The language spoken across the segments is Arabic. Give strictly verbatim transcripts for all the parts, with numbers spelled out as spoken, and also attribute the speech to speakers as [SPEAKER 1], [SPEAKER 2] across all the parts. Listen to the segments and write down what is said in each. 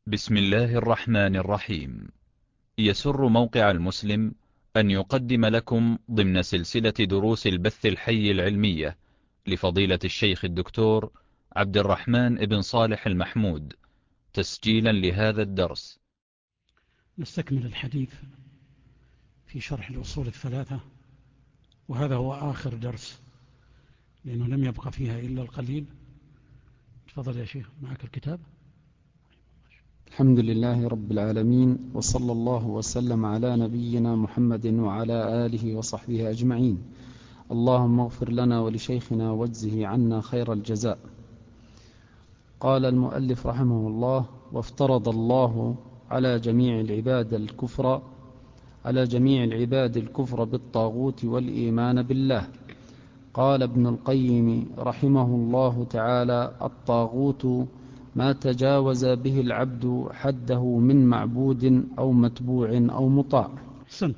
[SPEAKER 1] بسم الله الرحمن الرحيم. يسر موقع المسلم أن يقدم لكم ضمن سلسلة دروس البث الحي العلمية لفضيلة الشيخ الدكتور عبد الرحمن بن صالح المحمود، تسجيلا لهذا الدرس.
[SPEAKER 2] نستكمل الحديث في شرح الأصول الثلاثة، وهذا هو آخر درس لأنه لم يبقى فيها إلا القليل. تفضل يا شيخ، معك الكتاب.
[SPEAKER 3] الحمد لله رب العالمين، وصلى الله وسلم على نبينا محمد وعلى آله وصحبه أجمعين. اللهم اغفر لنا ولشيخنا واجزه عنا خير الجزاء. قال المؤلف رحمه الله: وافترض الله على جميع العباد الكفر على جميع العباد الكفر بالطاغوت والإيمان بالله. قال ابن القيم رحمه الله تعالى: الطاغوت ما تجاوز به العبد حده من معبود أو متبوع أو مطاع.
[SPEAKER 2] حسنت.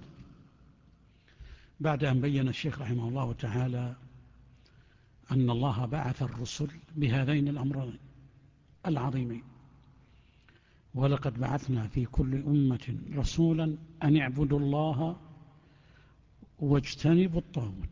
[SPEAKER 2] بعد أن بين الشيخ رحمه الله تعالى أن الله بعث الرسل بهذين الأمرين العظيمين: ولقد بعثنا في كل أمة رسولا أن اعبدوا الله واجتنبوا الطاغوت.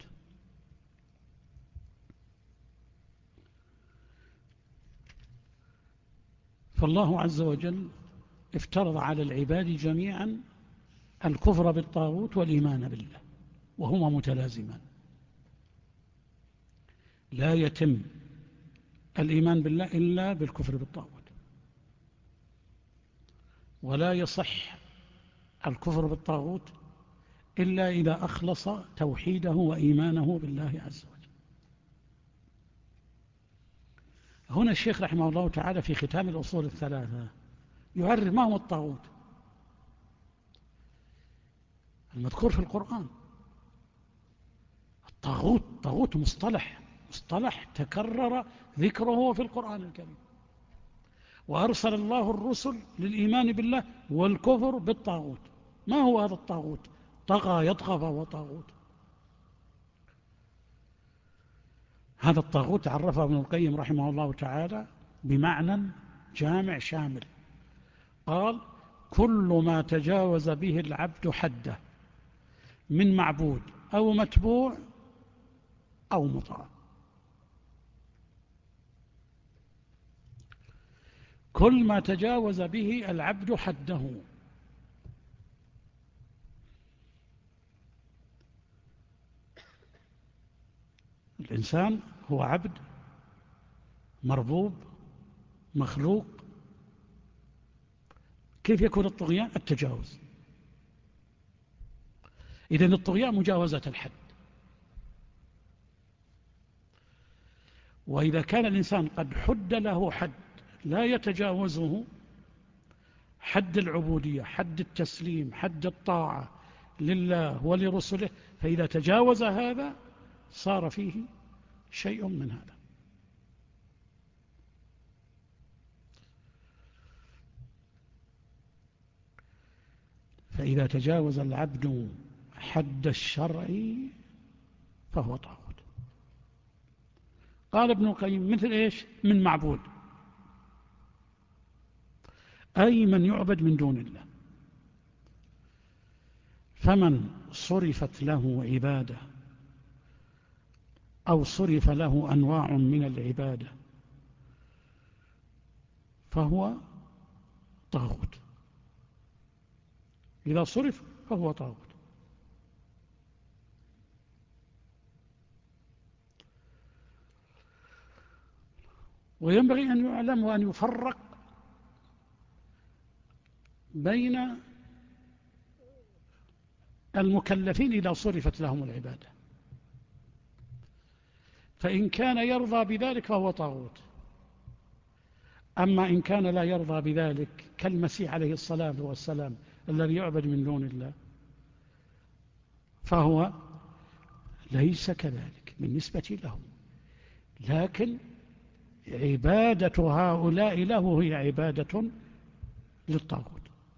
[SPEAKER 2] فالله عز وجل افترض على العباد جميعا الكفر بالطاغوت والإيمان بالله، وهما متلازمان. لا يتم الإيمان بالله إلا بالكفر بالطاغوت، ولا يصح الكفر بالطاغوت إلا إذا أخلص توحيده وإيمانه بالله عز وجل. هنا الشيخ رحمه الله تعالى في ختام الأصول الثلاثة يعرف ما هو الطاغوت المذكور في القرآن. الطاغوت طاغوت مصطلح مصطلح تكرر ذكره في القرآن الكريم، وأرسل الله الرسل للإيمان بالله والكفر بالطاغوت. ما هو هذا الطاغوت؟ طغى يطغى فهو طاغوت. هذا الطاغوت عرفه ابن القيم رحمه الله تعالى بمعنى جامع شامل. قال: كل ما تجاوز به العبد حده من معبود أو متبوع أو مطاع. كل ما تجاوز به العبد حده. الإنسان هو عبد مربوب مخلوق. كيف يكون الطغيان؟ التجاوز. إذن الطغيان مجاوزة الحد. وإذا كان الإنسان قد حد له حد لا يتجاوزه، حد العبودية، حد التسليم، حد الطاعة لله ولرسله، فإذا تجاوز هذا صار فيه شيء من هذا. فإذا تجاوز العبد حد الشرع فهو طاغوت. قال ابن القيم: مثل إيش؟ من معبود، أي من يعبد من دون الله. فمن صرفت له عبادة أو صرف له أنواع من العبادة فهو طاغوت. إذا صرف فهو طاغوت. وينبغي أن يعلم وأن يفرق بين المكلفين إذا صرفت لهم العبادة. فإن كان يرضى بذلك فهو طاغوت. أما إن كان لا يرضى بذلك كالمسيح عليه الصلاة والسلام الذي يعبد من دون الله فهو ليس كذلك بالنسبة له، لكن عبادة هؤلاء له هي عبادة للطاغوت.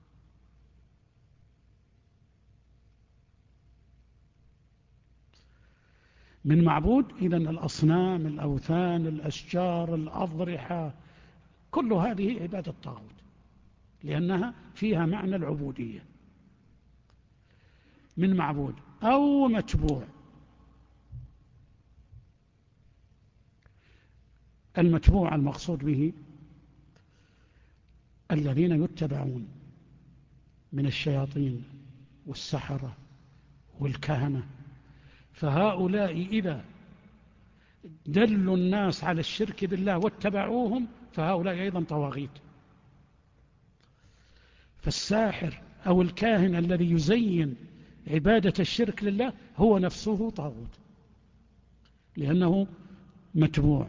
[SPEAKER 2] من معبود إذن الأصنام، الأوثان، الأشجار، الأضرحة، كل هذه عبادة طاغوت. لأنها فيها معنى العبودية من معبود أو متبوع. المتبوع المقصود به الذين يتبعون من الشياطين والسحرة والكهنة، فهؤلاء إذا دلوا الناس على الشرك بالله واتبعوهم فهؤلاء أيضا طواغيت. فالساحر أو الكاهن الذي يزين عبادة الشرك لله هو نفسه طاغوت لأنه متبوع.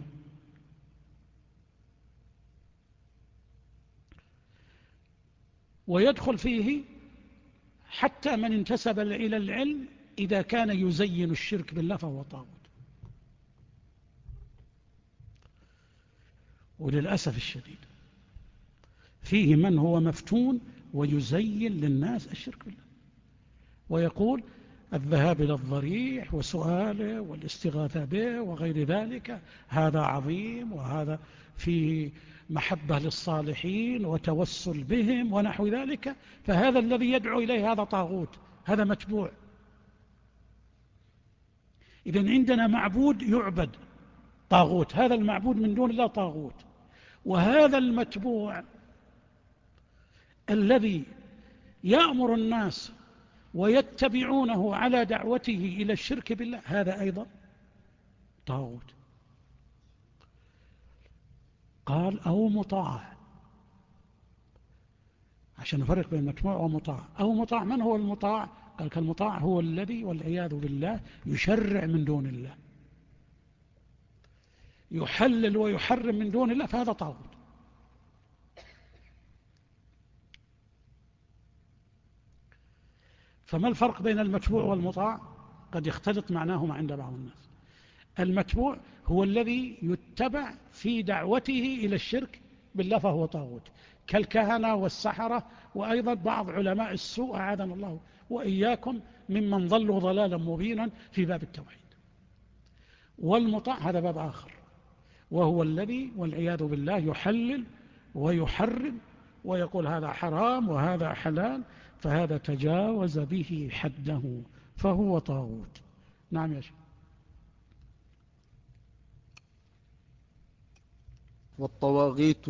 [SPEAKER 2] ويدخل فيه حتى من انتسب إلى العلم إذا كان يزين الشرك بالله فهو طاغوت. وللأسف الشديد فيه من هو مفتون ويزين للناس الشرك بالله ويقول الذهاب إلى الضريح وسؤاله والاستغاثة به وغير ذلك هذا عظيم، وهذا فيه محبة للصالحين وتوسل بهم ونحو ذلك، فهذا الذي يدعو إليه هذا طاغوت، هذا متبوع. إذن عندنا معبود يعبد طاغوت، هذا المعبود من دون الله طاغوت. وهذا المتبوع الذي يأمر الناس ويتبعونه على دعوته إلى الشرك بالله هذا أيضا طاغوت. قال أو مطاع، عشان نفرق بين متبوع ومطاع. أو مطاع، من هو المطاع؟ قال كالمطاع هو الذي والعياذ بالله يشرع من دون الله، يحلل ويحرم من دون الله، فهذا طاغوت. فما الفرق بين المتبوع والمطاع؟ قد يختلط معناهما عند بعض الناس. المتبوع هو الذي يتبع في دعوته إلى الشرك بالله فهو طاغوت، كالكهنة والسحرة وأيضا بعض علماء السوء أعاذنا الله وإياكم ممن ضلوا ضلالا مبينا في باب التوحيد. والمطاع هذا باب آخر، وهو الذي والعياذ بالله يحلل ويحرم ويقول هذا حرام وهذا حلال، فهذا تجاوز به حده فهو طاغوت. نعم يا شيخ.
[SPEAKER 3] والطواغيت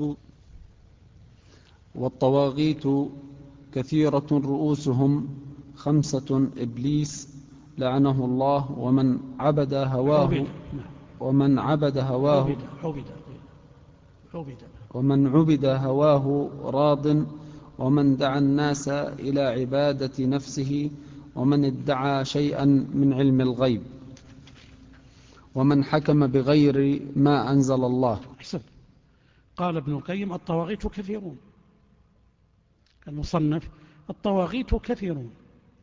[SPEAKER 3] والطواغيت كثيرة رؤوسهم خمسة إبليس لعنه الله ومن عبد هواه ومن عبد هواه
[SPEAKER 2] عبد عبد عبد
[SPEAKER 3] ومن عبد هواه راض ومن دعا الناس إلى عبادة نفسه ومن ادعى شيئا من علم الغيب ومن حكم بغير ما أنزل الله.
[SPEAKER 2] حسن. قال ابن القيم الطواغيت كثيرون، المصنف الطواغيت كثيرون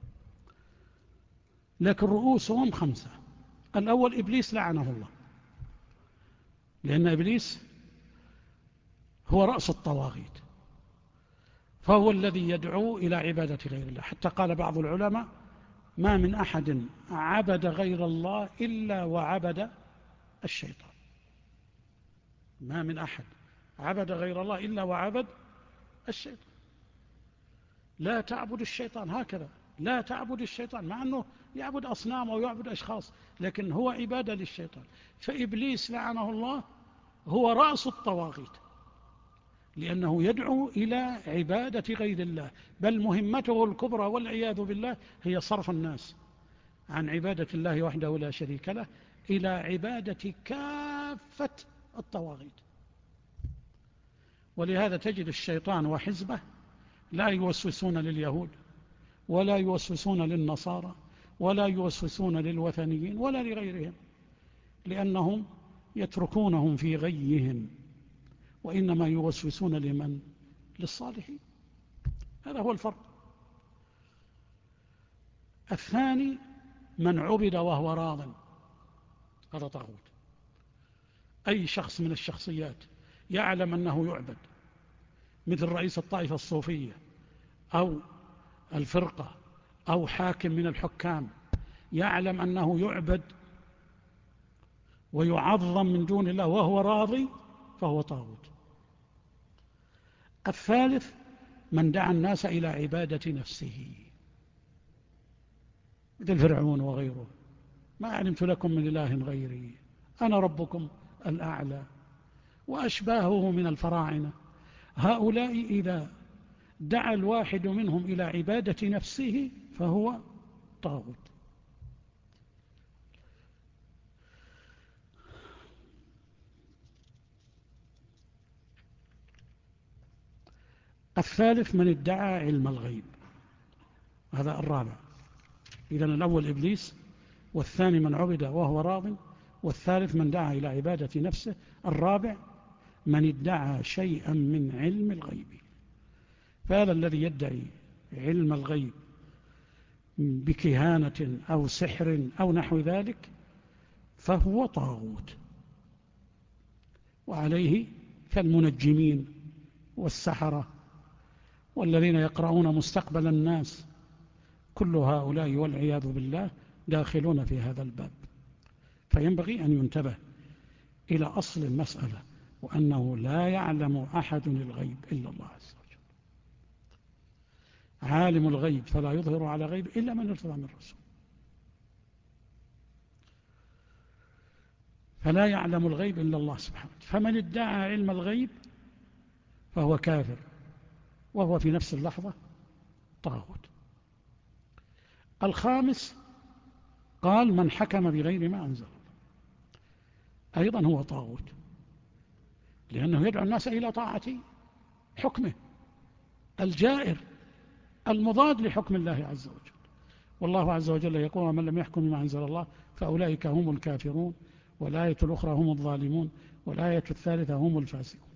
[SPEAKER 2] لكن رؤوسهم خمسة. الأول إبليس لعنه الله، لأن إبليس هو رأس الطواغيت، فهو الذي يدعو إلى عبادة غير الله. حتى قال بعض العلماء ما من أحد عبد غير الله إلا وعبد الشيطان. ما من أحد عبد غير الله إلا وعبد الشيطان. لا تعبد الشيطان، هكذا لا تعبد الشيطان، مع أنه يعبد أصنام أو يعبد أشخاص لكن هو عبادة للشيطان. فإبليس لعنه الله هو رأس الطواغيت، لأنه يدعو إلى عبادة غير الله، بل مهمته الكبرى والعياذ بالله هي صرف الناس عن عبادة الله وحده لا شريك له إلى عبادة كافة الطواغيت. ولهذا تجد الشيطان وحزبه لا يوسوسون لليهود ولا يوسوسون للنصارى ولا يوسوسون للوثنيين ولا لغيرهم، لأنهم يتركونهم في غيهم، وإنما يوسوسون لمن؟ للصالحين. هذا هو الفرق. الثاني من عبد وهو راض، هذا طاغوت. أي شخص من الشخصيات يعلم أنه يعبد، مثل رئيس الطائفة الصوفية أو الفرقة أو حاكم من الحكام، يعلم أنه يعبد ويعظم من دون الله وهو راضي فهو طاغوت. الثالث من دعا الناس إلى عبادة نفسه مثل فرعون وغيره، ما علمت لكم من إله غيري أنا ربكم الأعلى، وأشباهه من الفراعنة. هؤلاء إذا دعا الواحد منهم إلى عبادة نفسه فهو طاغوت. الثالث من ادعى علم الغيب، هذا الرابع. إذن الأول إبليس، والثاني من عبد وهو راض، والثالث من دعا إلى عبادة نفسه، الرابع من ادعى شيئا من علم الغيب. فهذا الذي يدعي علم الغيب بكهانة أو سحر أو نحو ذلك فهو طاغوت، وعليه كالمنجمين والسحرة والذين يقرؤون مستقبل الناس، كل هؤلاء والعياذ بالله داخلون في هذا الباب. فينبغي أن ينتبه إلى أصل المسألة، وأنه لا يعلم أحد الغيب إلا الله عز وجل. عالم الغيب فلا يظهر على غيب إلا من ارتضى من الرسول، فلا يعلم الغيب إلا الله سبحانه. فمن ادعى علم الغيب فهو كافر، وهو في نفس اللحظة طاغوت. الخامس قال من حكم بغير ما أنزل الله، أيضا هو طاغوت، لأنه يدعو الناس إلى طاعة حكمه الجائر المضاد لحكم الله عز وجل. والله عز وجل يقول ومن لم يحكم بما أنزل الله فأولئك هم الكافرون، والآية الأخرى هم الظالمون، والآية الثالثة هم الفاسقون.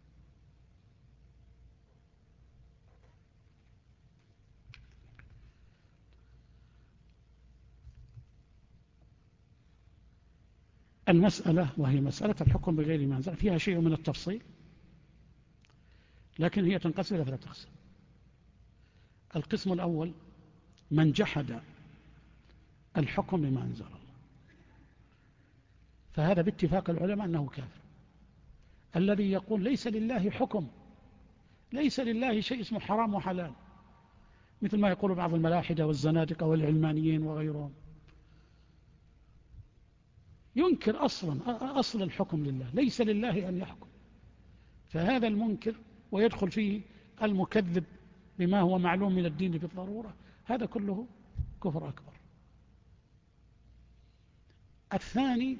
[SPEAKER 2] المسألة وهي مسألة الحكم بغير ما أنزل فيها شيء من التفصيل، لكن هي تنقسم إلى ثلاثة أقسام. القسم الأول من جحد الحكم بما أنزل الله، فهذا باتفاق العلماء أنه كافر. الذي يقول ليس لله حكم، ليس لله شيء اسمه حرام وحلال، مثل ما يقول بعض الملاحدة والزنادقة والعلمانيين وغيرهم، ينكر أصلا أصل الحكم لله، ليس لله أن يحكم. فهذا المنكر ويدخل فيه المكذب بما هو معلوم من الدين بالضرورة، هذا كله كفر أكبر. الثاني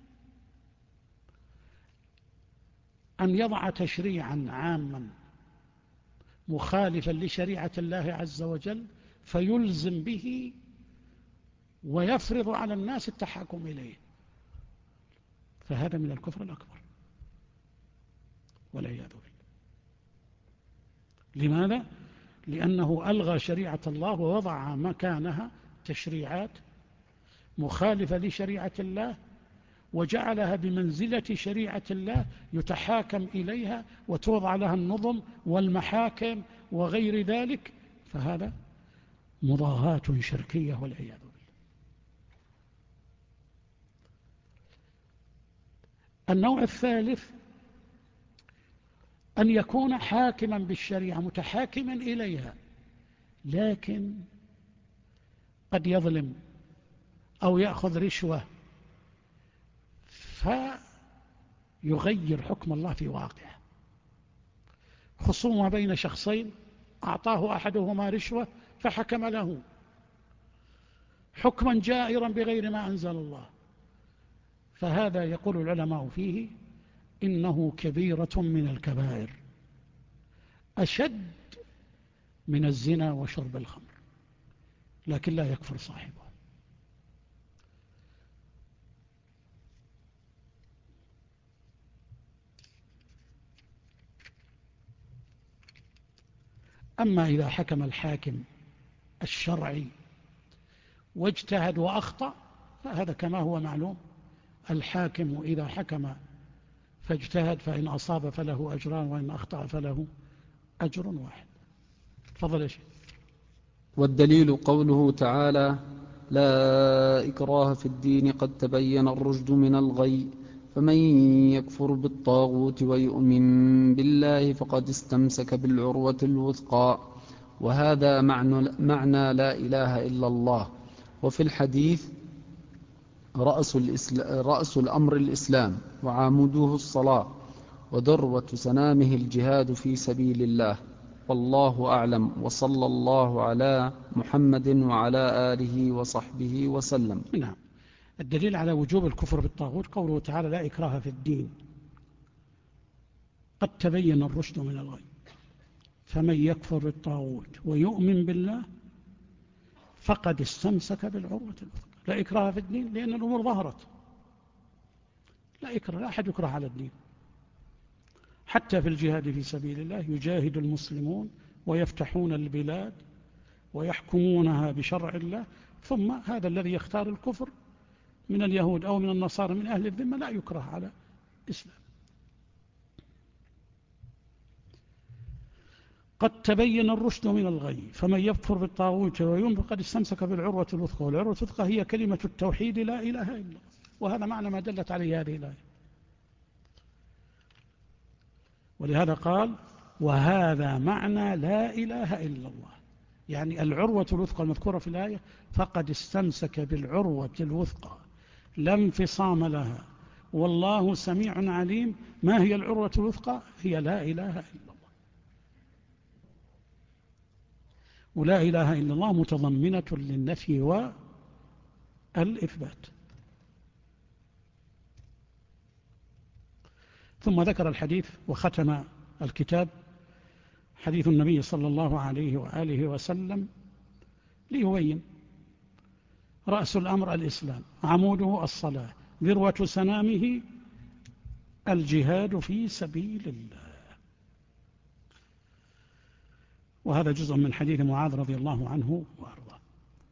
[SPEAKER 2] أن يضع تشريعا عاما مخالفا لشريعة الله عز وجل فيلزم به ويفرض على الناس التحاكم إليه، فهذا من الكفر الأكبر والعياذ بالله. لماذا؟ لأنه ألغى شريعة الله ووضع مكانها تشريعات مخالفة لشريعة الله، وجعلها بمنزلة شريعة الله يتحاكم إليها وتوضع لها النظم والمحاكم وغير ذلك، فهذا مضاهاة شركية والعياذ بالله. النوع الثالث أن يكون حاكما بالشريعة متحاكما إليها، لكن قد يظلم أو يأخذ رشوة فيغير حكم الله في واقعه. خصومة بين شخصين أعطاه أحدهما رشوة فحكم له حكما جائرا بغير ما أنزل الله، فهذا يقول العلماء فيه إنه كبيرة من الكبائر، أشد من الزنا وشرب الخمر، لكن لا يكفر صاحبه. أما إذا حكم الحاكم الشرعي واجتهد وأخطأ فهذا كما هو معلوم، الحاكم إذا حكم فاجتهد فإن أصاب فله أجران وإن أخطأ فله أجر واحد. تفضل يا شيخ.
[SPEAKER 3] والدليل قوله تعالى لا إكراه في الدين قد تبين الرشد من الغي، فمن يكفر بالطاغوت ويؤمن بالله فقد استمسك بالعروة الوثقى. وهذا معنى, معنى لا إله إلا الله. وفي الحديث رأس, رأس الأمر الإسلام وعامده الصلاة وذروة سنامه الجهاد في سبيل الله. والله أعلم، وصلى الله على محمد وعلى آله وصحبه وسلم.
[SPEAKER 2] نعم. الدليل على وجوب الكفر بالطاغوت قوله تعالى لا إكراه في الدين، قد تبين الرشد من الغي، فمن يكفر بالطاغوت ويؤمن بالله فقد استمسك بالعروة الوثقى. لا إكراه في الدين لأن الأمور ظهرت، لا إكراه، لا أحد يكره على الدين. حتى في الجهاد في سبيل الله يجاهد المسلمون ويفتحون البلاد ويحكمونها بشرع الله، ثم هذا الذي يختار الكفر من اليهود أو من النصارى من أهل الذمة لا يكره على الإسلام. قد تبين الرشد من الغي، فمن يكفر بالطاغوت ويؤمن فقد استمسك بالعروة الوثقى. والعروة الوثقى هي كلمة التوحيد لا إله إلا الله، وهذا معنى ما دلت عليه هذه الآية. ولهذا قال وهذا معنى لا إله إلا الله، يعني العروة الوثقى المذكورة في الآية فقد استمسك بالعروة الوثقى لا انفصام لها، والله سميع عليم. ما هي العروة الوثقى؟ هي لا إله إلا الله. ولا إله إلا الله متضمنة للنفي والإثبات. ثم ذكر الحديث وختم الكتاب حديث النبي صلى الله عليه وآله وسلم ليبين رأس الأمر الإسلام، عموده الصلاة، ذروة سنامه الجهاد في سبيل الله. وهذا جزء من حديث معاذ رضي الله عنه وأرضاه.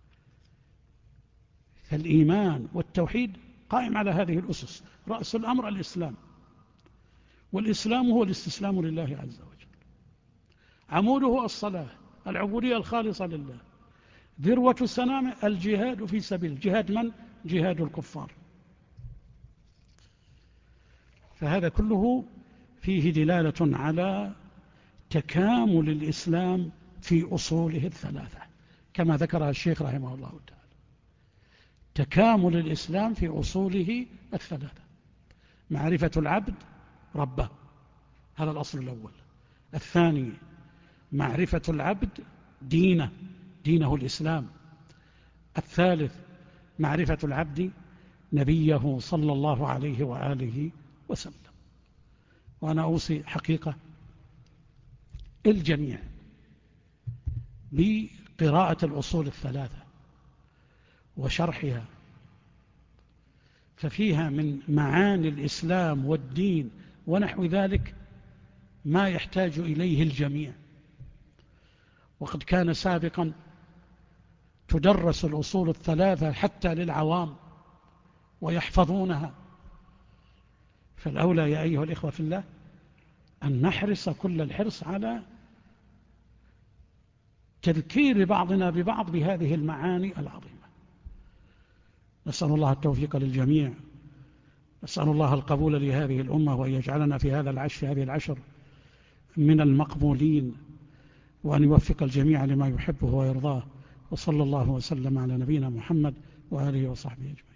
[SPEAKER 2] فالإيمان والتوحيد قائم على هذه الأسس. رأس الأمر الإسلام، والإسلام هو الاستسلام لله عز وجل. عموده الصلاة، العبودية الخالصة لله. ذروة سنام الجهاد في سبيل. جهاد من؟ جهاد الكفار. فهذا كله فيه دلالة على تكامل الإسلام في أصوله الثلاثة كما ذكرها الشيخ رحمه الله تعالى. تكامل الإسلام في أصوله الثلاثة: معرفة العبد ربه، هذا الأصل الأول. الثاني معرفة العبد دينه، دينه الإسلام. الثالث معرفة العبد نبيه صلى الله عليه وآله وسلم. وأنا أوصي حقيقة الجميع بقراءة الأصول الثلاثة وشرحها، ففيها من معاني الإسلام والدين ونحو ذلك ما يحتاج إليه الجميع. وقد كان سابقا تدرس الأصول الثلاثة حتى للعوام ويحفظونها. فالأولى يا أيها الإخوة في الله أن نحرص كل الحرص على تذكير بعضنا ببعض بهذه المعاني العظيمة. نسأل الله التوفيق للجميع، نسأل الله القبول لهذه الأمة، وأن يجعلنا في هذا العشر في هذه العشر من المقبولين، وأن يوفق الجميع لما يحبه ويرضاه. وصلى الله وسلم على نبينا محمد وآله وصحبه أجمعين.